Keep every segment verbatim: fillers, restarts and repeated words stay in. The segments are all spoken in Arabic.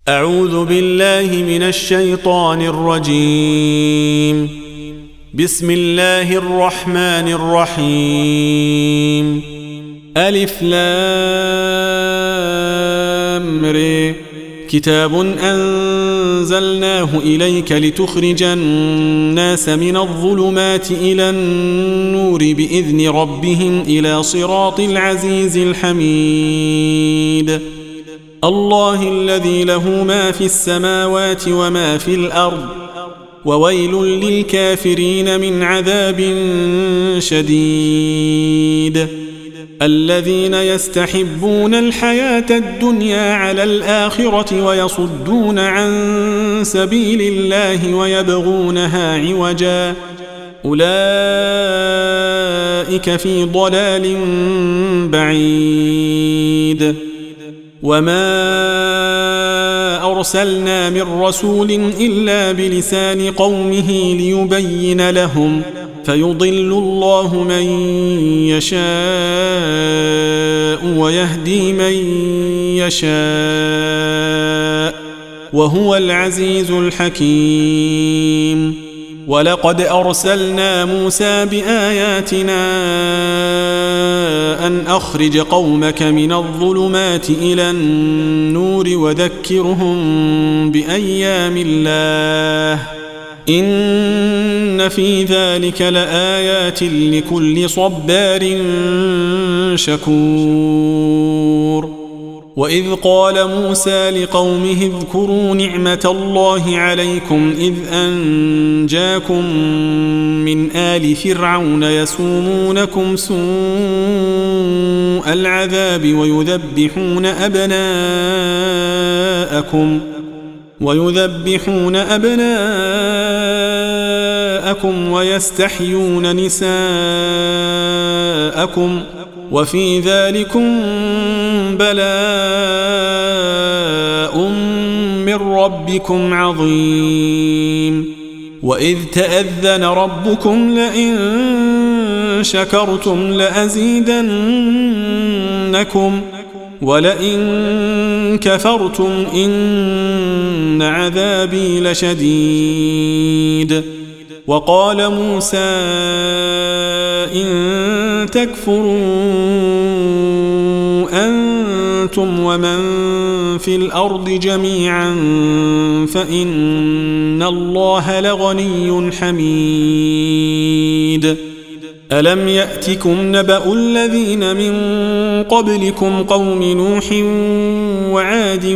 أعوذ بالله من الشيطان الرجيم. بسم الله الرحمن الرحيم. ألف لام ر. كتاب أنزلناه إليك لتخرج الناس من الظلمات إلى النور بإذن ربهم إلى صراط العزيز الحميد. الله الذي له ما في السماوات وما في الأرض، وويل للكافرين من عذاب شديد. الذين يستحبون الحياة الدنيا على الآخرة ويصدون عن سبيل الله ويبغونها عوجا، أولئك في ضلال بعيد. وما أرسلنا من رسول إلا بلسان قومه ليبين لهم، فيضل الله من يشاء ويهدي من يشاء، وهو العزيز الحكيم. ولقد أرسلنا موسى بآياتنا أن أخرج قومك من الظلمات إلى النور وذكرهم بأيام الله، إن في ذلك لآيات لكل صبار شكور. وإذ قال موسى لقومه اذكروا نعمة الله عليكم إذ أنجاكم من آل فرعون يسومونكم سوء العذاب ويذبحون أبناءكم ويذبحون أبناءكم ويستحيون نساءكم، وفي ذلكم بلاء من ربكم عظيم. وإذ تأذن ربكم لئن شكرتم لأزيدنكم ولئن كفرتم إن عذابي لشديد. وقال موسى إن تكفروا أنتم ومن في الأرض جميعا فإن الله لغني حميد. ألم يأتكم نبأ الذين من قبلكم قوم نوح وعاد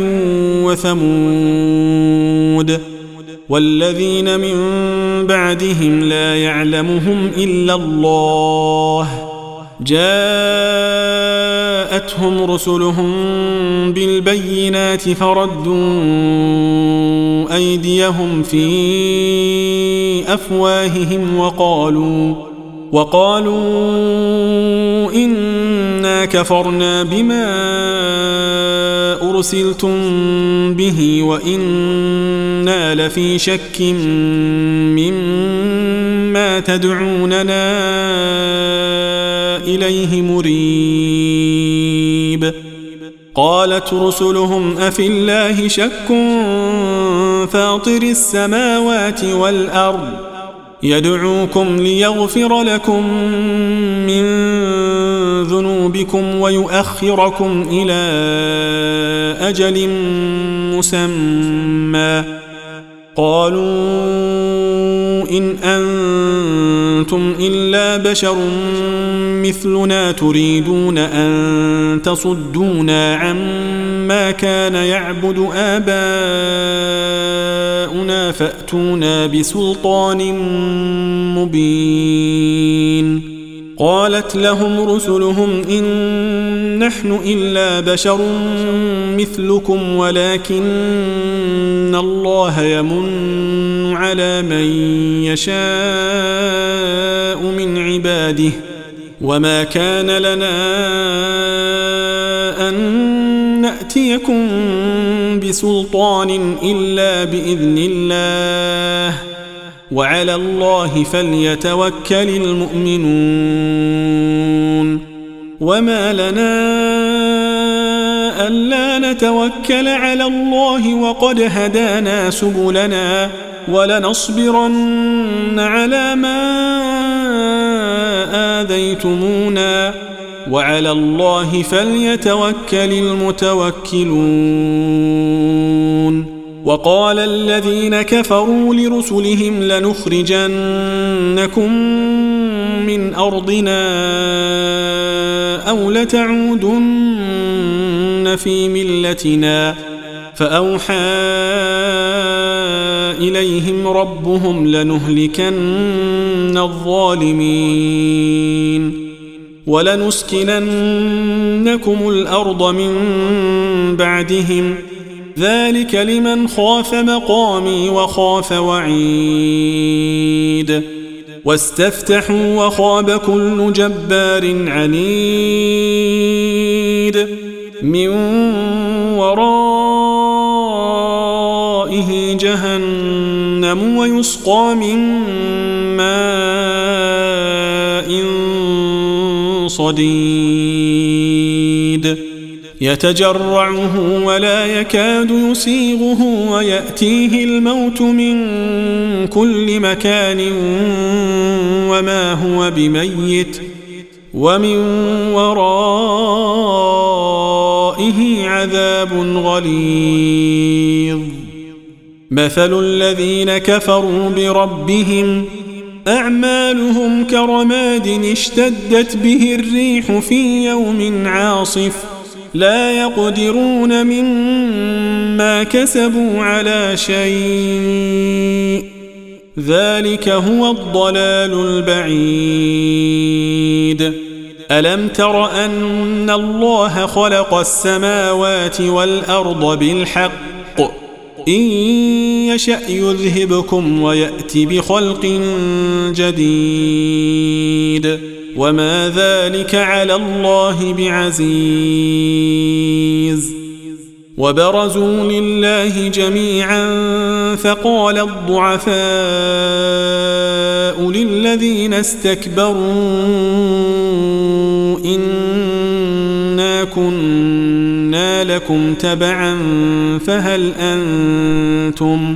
وثمود والذين من بعدهم لا يعلمهم إلا الله، جاءتهم رسلهم بالبينات فردوا أيديهم في أفواههم وقالوا وقالوا إنا كفرنا بما أرسلتم به وإنا لفي شك مما تدعوننا إليه مريب. قالت رسلهم أفي الله شك فاطر السماوات والأرض يدعوكم ليغفر لكم من ذنوبكم ويؤخركم إلى أجل مسمى. قالوا إن أنتم إلا بشر مثلنا تريدون أن تصدونا عما كان يعبد آباؤنا فأتونا بسلطان مبين. قالت لهم رسلهم إن نحن إلا بشر مثلكم ولكن الله يمن على من يشاء من عباده، وما كان لنا أن نأتيكم بسلطان إلا بإذن الله، وعلى الله فليتوكل المؤمنون. وما لنا ألا نتوكل على الله وقد هدانا سبلنا ولنصبرن على ما آذيتمونا وعلى الله فليتوكل المتوكلون. وقال الذين كفروا لرسلهم لنخرجنكم من أرضنا أو لتعودن في ملتنا فأوحى إليهم ربهم لنهلكن الظالمين ولنسكننكم الأرض من بعدهم ذلك لمن خاف مقامي وخاف وعيد. واستفتحوا وخاب كل جبار عنيد من ورائه جهنم ويسقى من ماء صديد يتجرعه ولا يكاد يسيغه ويأتيه الموت من كل مكان وما هو بميت ومن ورائه عذاب غليظ. مثل الذين كفروا بربهم أعمالهم كرماد اشتدت به الريح في يوم عاصف لا يقدرون مما كسبوا على شيء ذلك هو الضلال البعيد. ألم تر أن الله خلق السماوات والأرض بالحق إن يشأ يذهبكم ويأتي بخلق جديد وما ذلك على الله بعزيز. وبرزوا لله جميعا فقال الضعفاء للذين استكبروا إنا كنا لكم تبعا فهل أنتم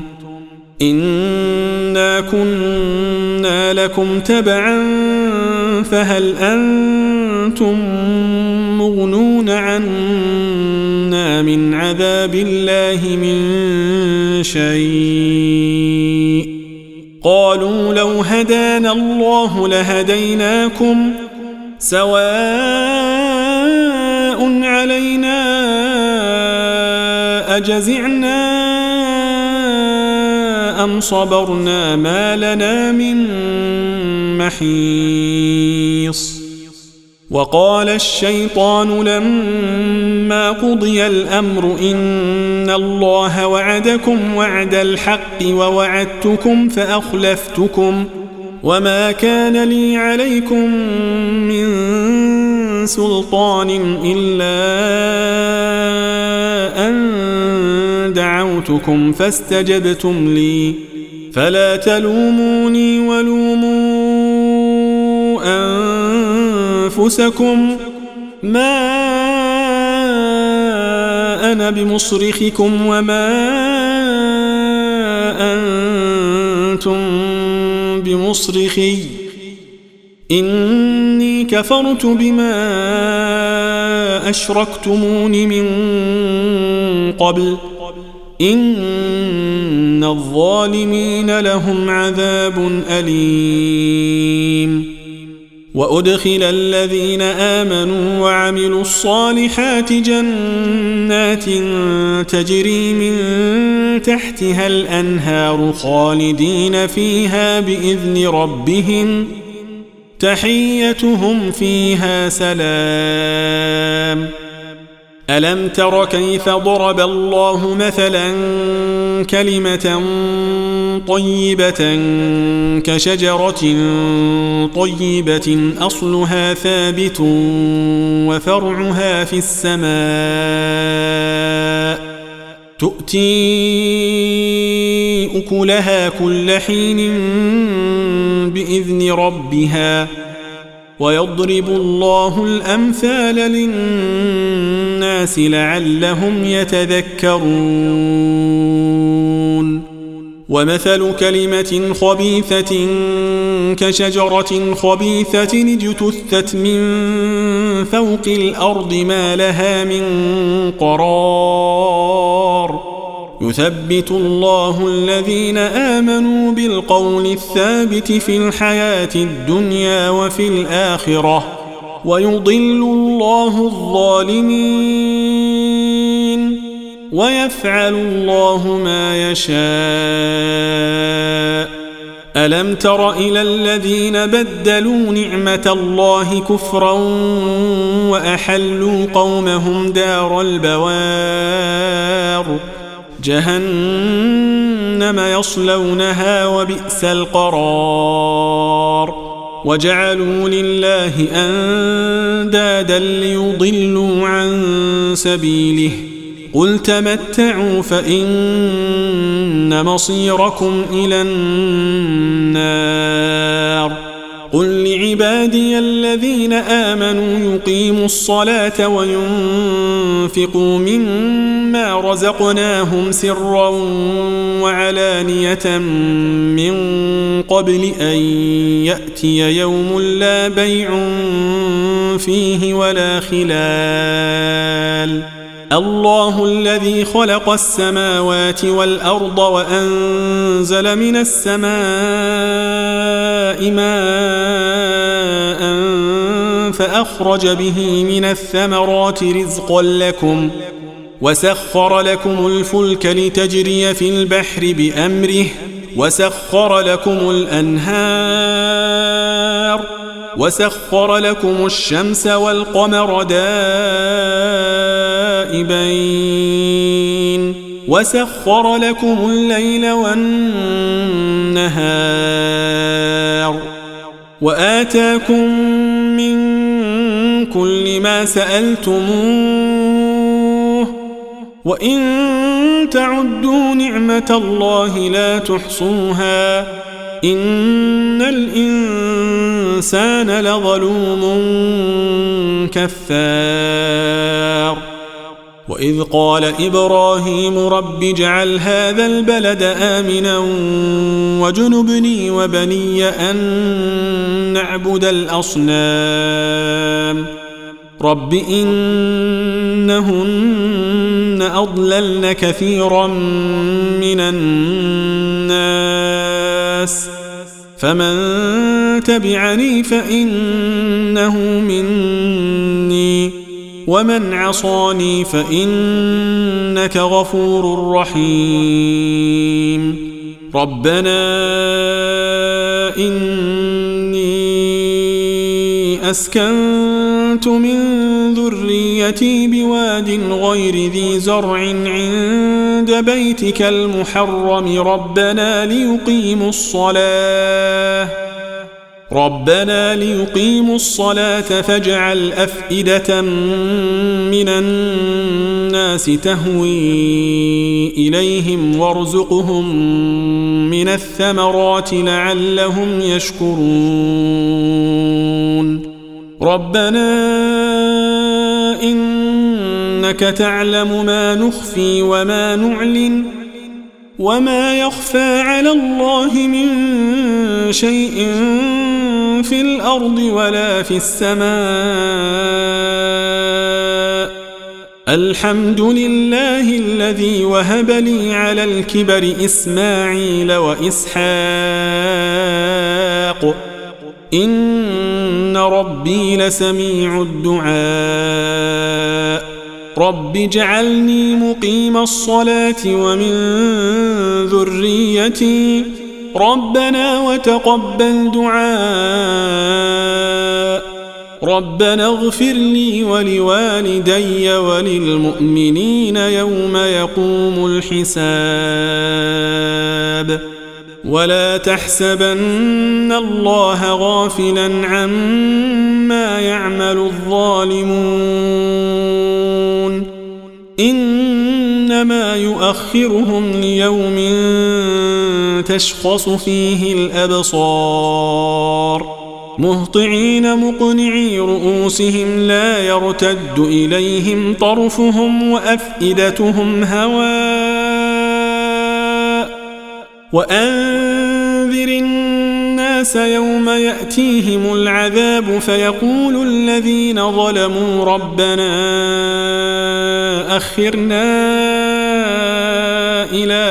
إنا كنا لكم تبعا فهل أنتم مغنون عنا من عذاب الله من شيء قالوا لو هدانا الله لهديناكم سواء علينا أجزعنا أم صبرنا ما لنا من محيص. وقال الشيطان لما قضي الأمر إن الله وعدكم وعد الحق ووعدتكم فأخلفتكم وما كان لي عليكم من سلطان إلا أن دعوتكم فاستجبتم لي فلا تلوموني ولوموا أنفسكم ما أنا بمصرخكم وما أنتم بمصرخي إني كفرت بما أشركتمون من قبل إن الظالمين لهم عذاب أليم. وأدخل الذين آمنوا وعملوا الصالحات جنات تجري من تحتها الأنهار خالدين فيها بإذن ربهم تحيتهم فيها سلام. ألم تر كيف ضرب الله مثلا كلمة طيبة كشجرة طيبة أصلها ثابت وفرعها في السماء تؤتي أكلها كل حين بإذن ربها ويضرب الله الأمثال للناس لعلهم يتذكرون ومثل كلمة خبيثة كشجرة خبيثة اجتثت من فوق الأرض ما لها من قرار يثبت الله الذين آمنوا بالقول الثابت في الحياة الدنيا وفي الآخرة ويضل الله الظالمين ويفعل الله ما يشاء ألم تر إلى الذين بدلوا نعمة الله كفرا وأحلوا قومهم دار البوار جهنم يصلونها وبئس القرار وجعلوا لله أندادا ليضلوا عن سبيله قل تمتعوا فإن مصيركم إلى النار قل لعبادي الذين آمنوا يقيموا الصلاة وينفقوا مما رزقناهم سرا وعلانية من قبل أن يأتي يوم لا بيع فيه ولا خلال الله الذي خلق السماوات والأرض وأنزل من السماء ماء فأخرج به من الثمرات رزقا لكم وسخر لكم الفلك لتجري في البحر بأمره وسخر لكم الأنهار وسخر لكم الشمس والقمر دائبين وسخر لكم الليل والنهار وآتاكم من كل ما سألتموه وإن تعدوا نعمة الله لا تحصوها إن الإنسان لظلوم كفار وإذ قال إبراهيم رب اجعل هذا البلد آمنا وجنبني وبني أن نعبد الأصنام رب إنهن أضللن كثيرا من الناس فمن تبعني فإنه مني ومن عصاني فإنك غفور رحيم ربنا إني أسكنت من ذريتي بواد غير ذي زرع عند بيتك المحرم ربنا ليقيموا الصلاة ربنا ليقيموا الصلاة فاجعل أفئدة من الناس تهوي إليهم وارزقهم من الثمرات لعلهم يشكرون ربنا إنك تعلم ما نخفي وما نعلن وما يخفى على الله من شيء في الأرض ولا في السماء الحمد لله الذي وهب لي على الكبر إسماعيل وإسحاق إن ربي لسميع الدعاء رب اجعلني مقيم الصلاة ومن ذريتي ربنا وتقبل دعاء ربنا اغفر لي ولوالدي وللمؤمنين يوم يقوم الحساب ولا تحسبن الله غافلا عما يعمل الظالمون إنما يؤخرهم ليوم تشخص فيه الأبصار مهطعين مقنعي رؤوسهم لا يرتد إليهم طرفهم وأفئدتهم هواء وأنذر الناس يوم يأتيهم العذاب فيقول الذين ظلموا ربنا أخرنا إلى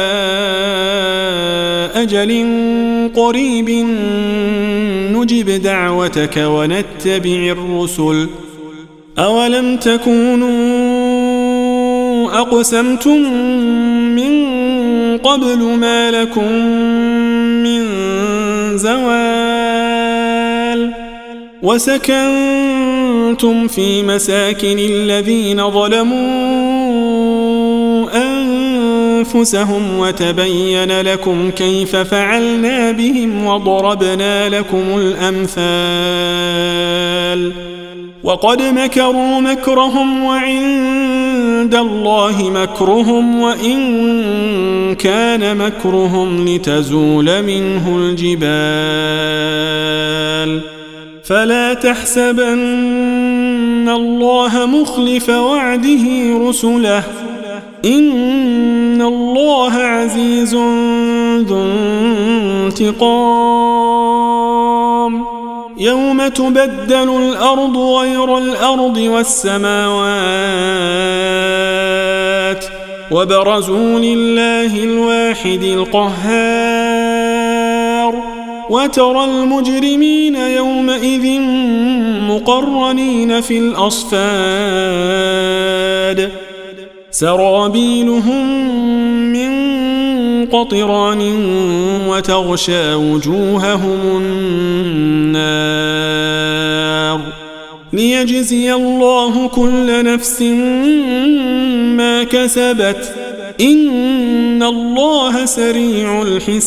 أجل قريب نجب دعوتك ونتبع الرسل أولم تكونوا أقسمتم من قبل ما لكم من زوال وسكنتم في مساكن الذين ظلموا أنفسهم وتبين لكم كيف فعلنا بهم وضربنا لكم الأمثال وقد مكروا مكرهم وعند الله مكرهم وإن كان مكرهم لتزول منه الجبال فلا تحسبن الله مخلف وعده رسله إن الله عزيز ذو انتقام يوم تبدل الأرض غير الأرض والسماوات وبرزوا لله الواحد القهار وترى المجرمين يومئذ مقرنين في الأصفاد سرابيلهم من قطران وتغشى وجوههم النار ليجزي الله كل نفس ما كسبت إن الله سريع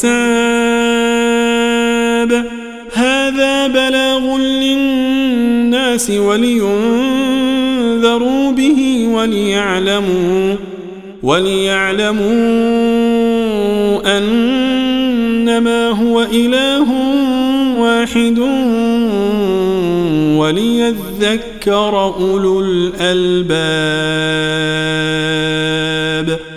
الحساب هذا بلاغ للناس ولينذروا به وليعلموا وليعلموا أنما هو إله واحد وليذكر أولو الألباب.